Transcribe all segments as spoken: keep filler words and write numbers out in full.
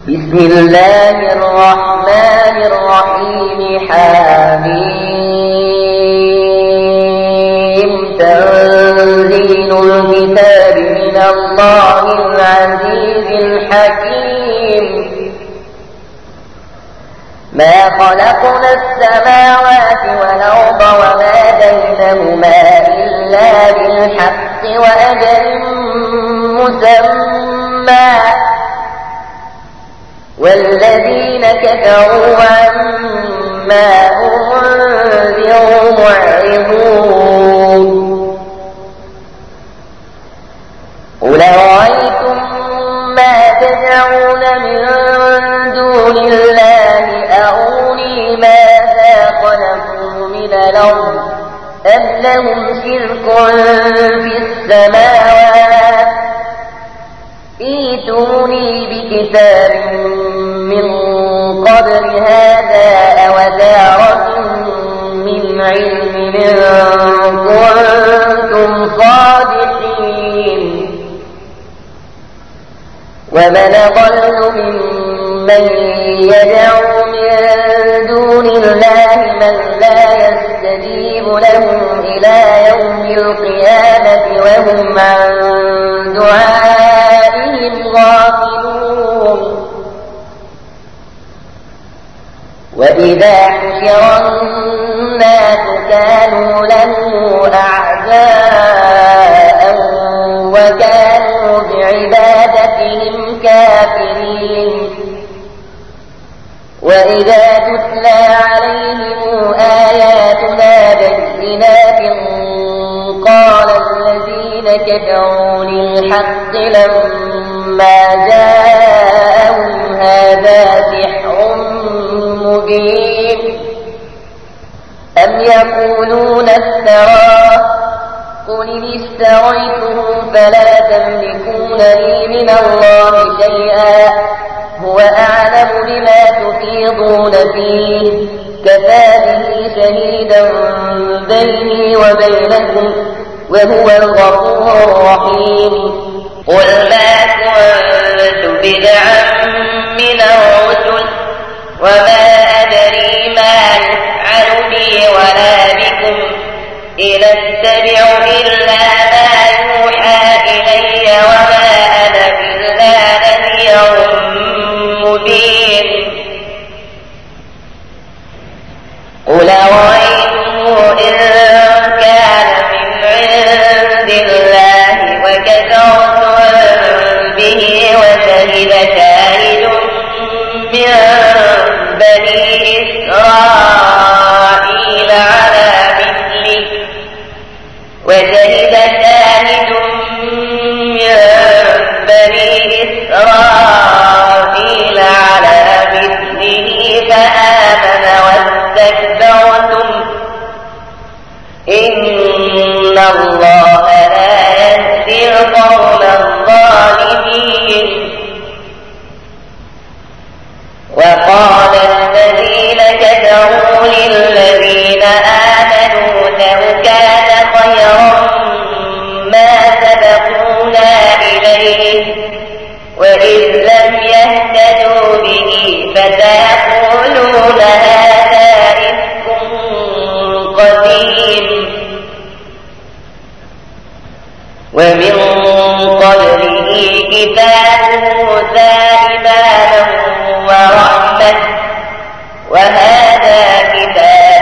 بسم الله الرحمن الرحيم. حميم. تنزيل الكتاب من الله العزيز الحكيم. ما خلقنا السماوات والأرض وما بينهما إلا بالحق وأجل مسمى، والذين كفروا عما أنذروا معرضون. قل أرأيتم ما تدعون من دون الله أروني ماذا خلقوا من الأرض أم لهم شرك في السماوات، ائتوني بكتاب من قبل هذا أو أثارة من علم إن كنتم صادقين. ومن أضل ممن يدعو من دون الله من لا يستجيب له إلى يوم القيامة وهم عن دعائهم غافلون. وإذا حشر الناس كانوا له أعداء وكانوا بعبادتهم كافرين. وإذا تتلى عليهم آياتنا بينات قال الذين كفروا للحق لما جاءهم هذا سحر مبين. أم يقولون افتراه قل إن اشتريته فلا تملكون لي من الله شيئا هو أعلم بما تفيضون فيه كفى به شهيدا بيني وبينكم وهو الغفور الرحيم. قل ما كنت بدعا من الرسل وما أدري ما يفعل بي ولا بكم إن أتبع إلا ما يوحى إلي وما أنا إلا نذير مبين. قل أرأيتم إن كان من عند الله وكفرتم به وشهد شاهد من بني إسرائيل على مثله وشهد شاهد من بني إسرائيل على مثله فآمن واستكبرتم إن الله لا يهدي القوم الظالمين. وقال الذين كفروا للذين آمنوا لو كان خيرا ما سبقونا إليه وإذ لم يهتدوا به فسيقولون هذا إفك قديم. ومن قبله كتاب موسى إماما ورحمة وهذا كتاب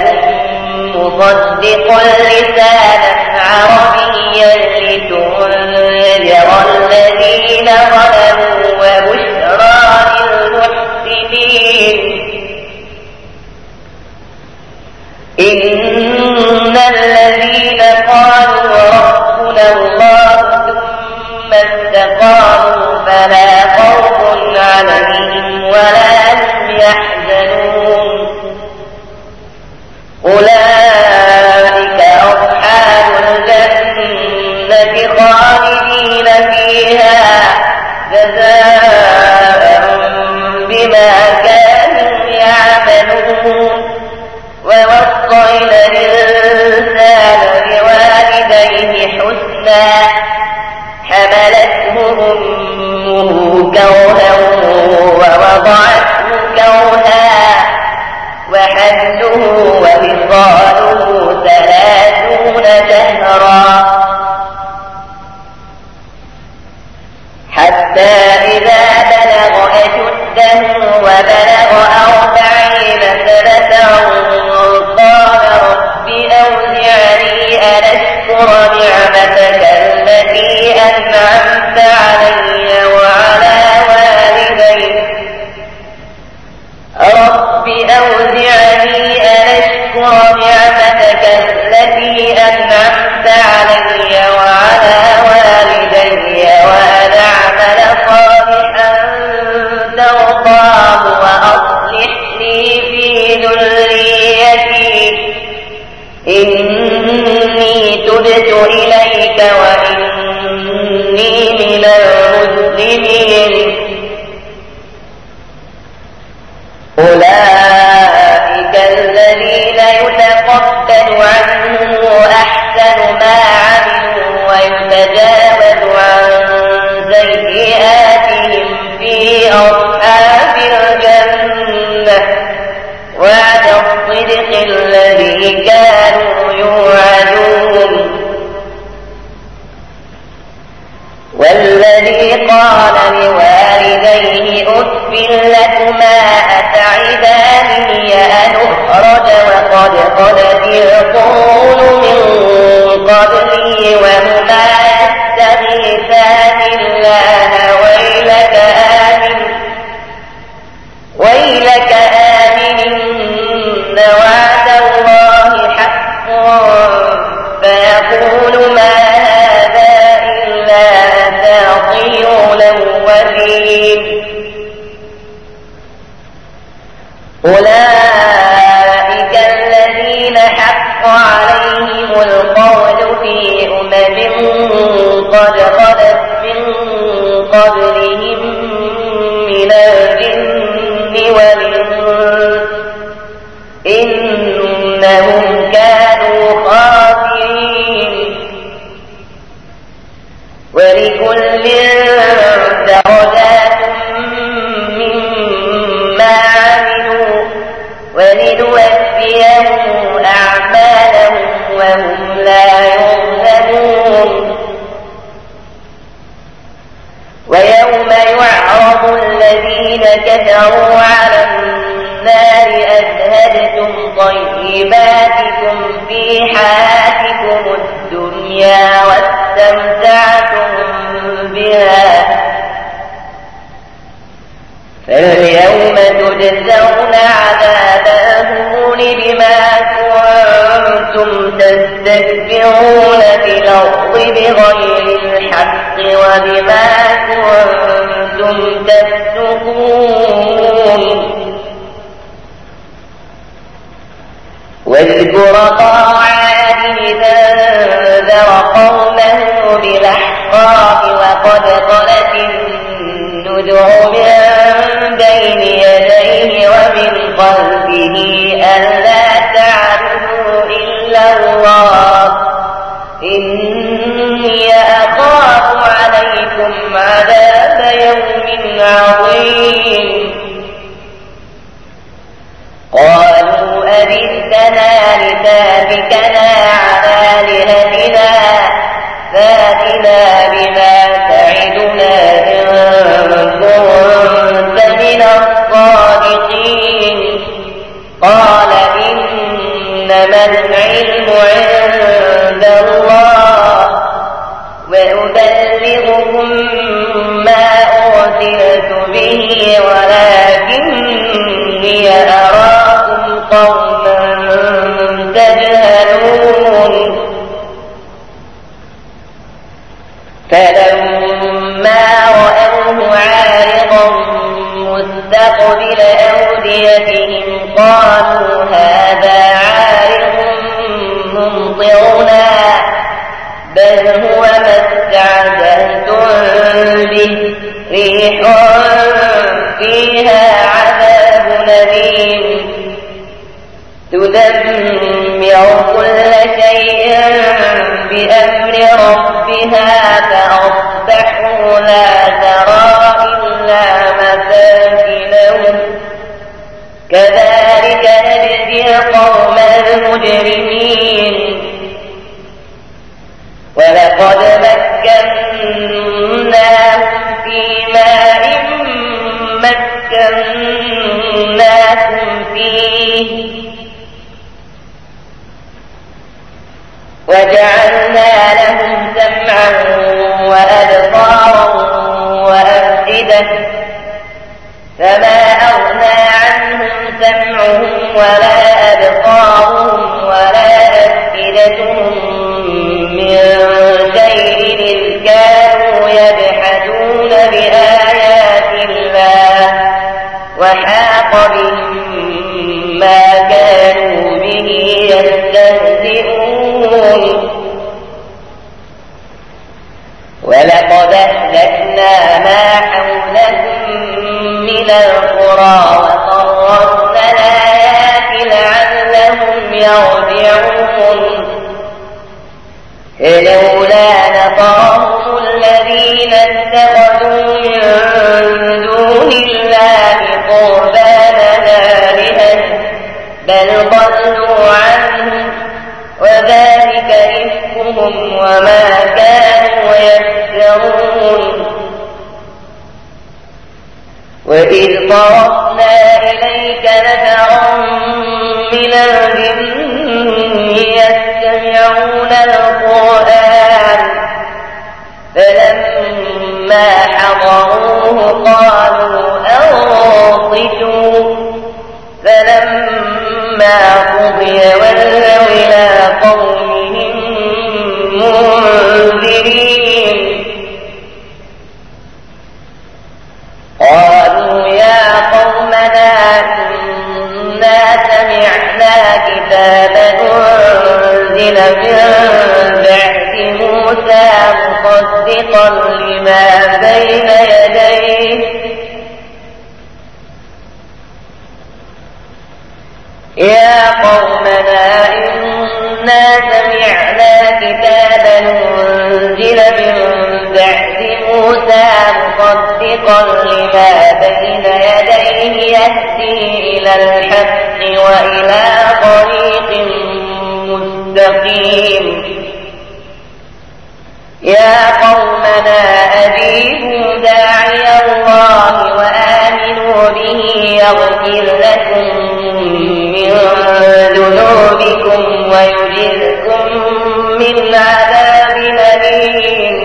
أنعمت علي وعلى والدي وأن أعمل صالحا ترضاه وأصلح لي في ذريتي إني تبت إليك وإني من المسلمين. أولئك الذين يتقبل عنهم أحسن ما عملوا ويتجاوز عن سيئاتهم في أصحاب الجنة وعد الصدق الذي كانوا يوعدون. والذي قال لوالديه أف لكما أتعداني أن أخرج وقد خلت القرون من قبلي وهما يستغيثان الله ويلك آمن ويلك آمن إن وعد الله حق فيقول ما هذا إلا أساطير الأولين. أولئك الذين حق عليهم القول في أمم قد خلت من قبلهم من الجن والإنس إنهم كانوا خاسرين. ولكل درجات مما عملوا ولنوفيهم أعمالهم وهم لا يظلمون. ويوم يعرض الذين كفروا على النار أذهبتم طيباتكم في حياتكم الدنيا واستمتعتم بها فاليوم تجزون عذاب الهون بما كنتم تستكبرون في الأرض بغير الحق وبما كنتم تفسقون. واذكر عاد إذا انذر قومه بالأحقاف وقد خلت النذر من بين يديه ومن خلفه ألا تعبدوا إلا الله إني أخاف عليكم عذاب يوم عظيم. قالوا أجئتنا لتافكنا عن آلهتنا فاتنا بما تعدنا إن كنت من الصادقين. قال إنما العلم عند الله وأبلغكم ما أرسلت به ولكني أراكم قوما تجهلون. فلما رأوه عارضا مستقبل أوديتهم قالوا هذا عارض ممطرنا بل هو ما استعجلتم به ريح فيها عذاب أليم تدمر كل شيء بأمر ربها فأصبحوا لا ترى إلا مساكنهم كذلك نجزي القوم المجرمين. ولقد مكناهم في ماء مكناكم فيه وجعلنا لهم سمعا وأبصارا وأفئدة فما أغنى عنهم سمعهم ولا أبصارهم ولا أفئدتهم وحاق بهم ما كانوا به يستهزئون ولقد أهلكنا ما حولكم من القرى وصرفنا الآيات لعلهم يرجعون فلولا نصرهم الذين اتخذوا من دون الله قربانا آلهة بل ضلوا عنهم وذلك إفكهم وما كانوا يفترون وإذ صرفنا إليك نفرا من الجن يستمعون القرآن فلما حضروه قالوا أنصتوا فلما قضي ولوا إلى قومهم منذرين قالوا يا قومنا إنا سمعنا كتابا أنزل من بعد موسى مصدقا لما بين يديه يا قومنا إنا سمعنا كتابا أنزل من بعد موسى مصدقا لما بين يديه يهدي إلى الحق وإلى طريق مستقيم يا قومنا أجيبوا داعي الله وآمنوا به يغفر لكم من ذنوبكم ويجركم من عذاب أليم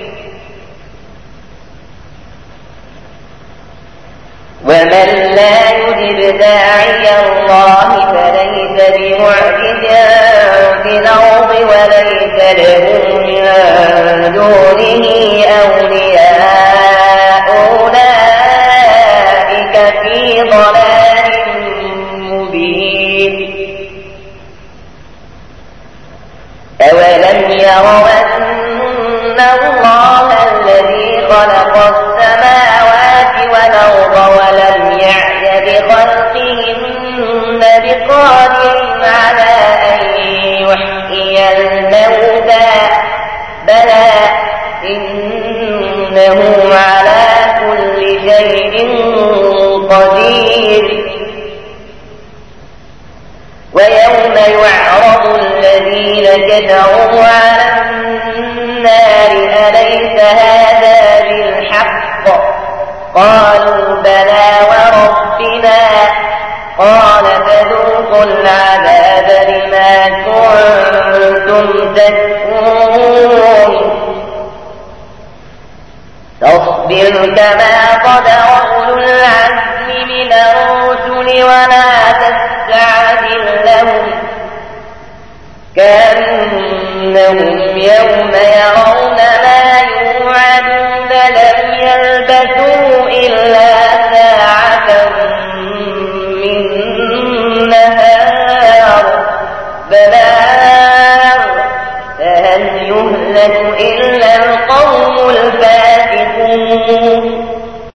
ومن لا يجب داعي الله فليس بمعجز في الأرض وليس له من دونه أولياء أولئك في ضلال مبين أولم يروا أن الله الذي خلق السماوات والأرض ولم يعي بخلقهن بقادر على أن يحيي الموتى بلى إنه على كل شيء قدير ويوم يعرض الذين كفروا على النار أليس هذا بالحق قالوا بلى وربنا قال فذوقوا العذاب بما كنتم تكفرون فاصبر كما صبر أولو العزم من الرسل ولا تستعجل لهم كأنهم يوم يرون ما يوعدون لم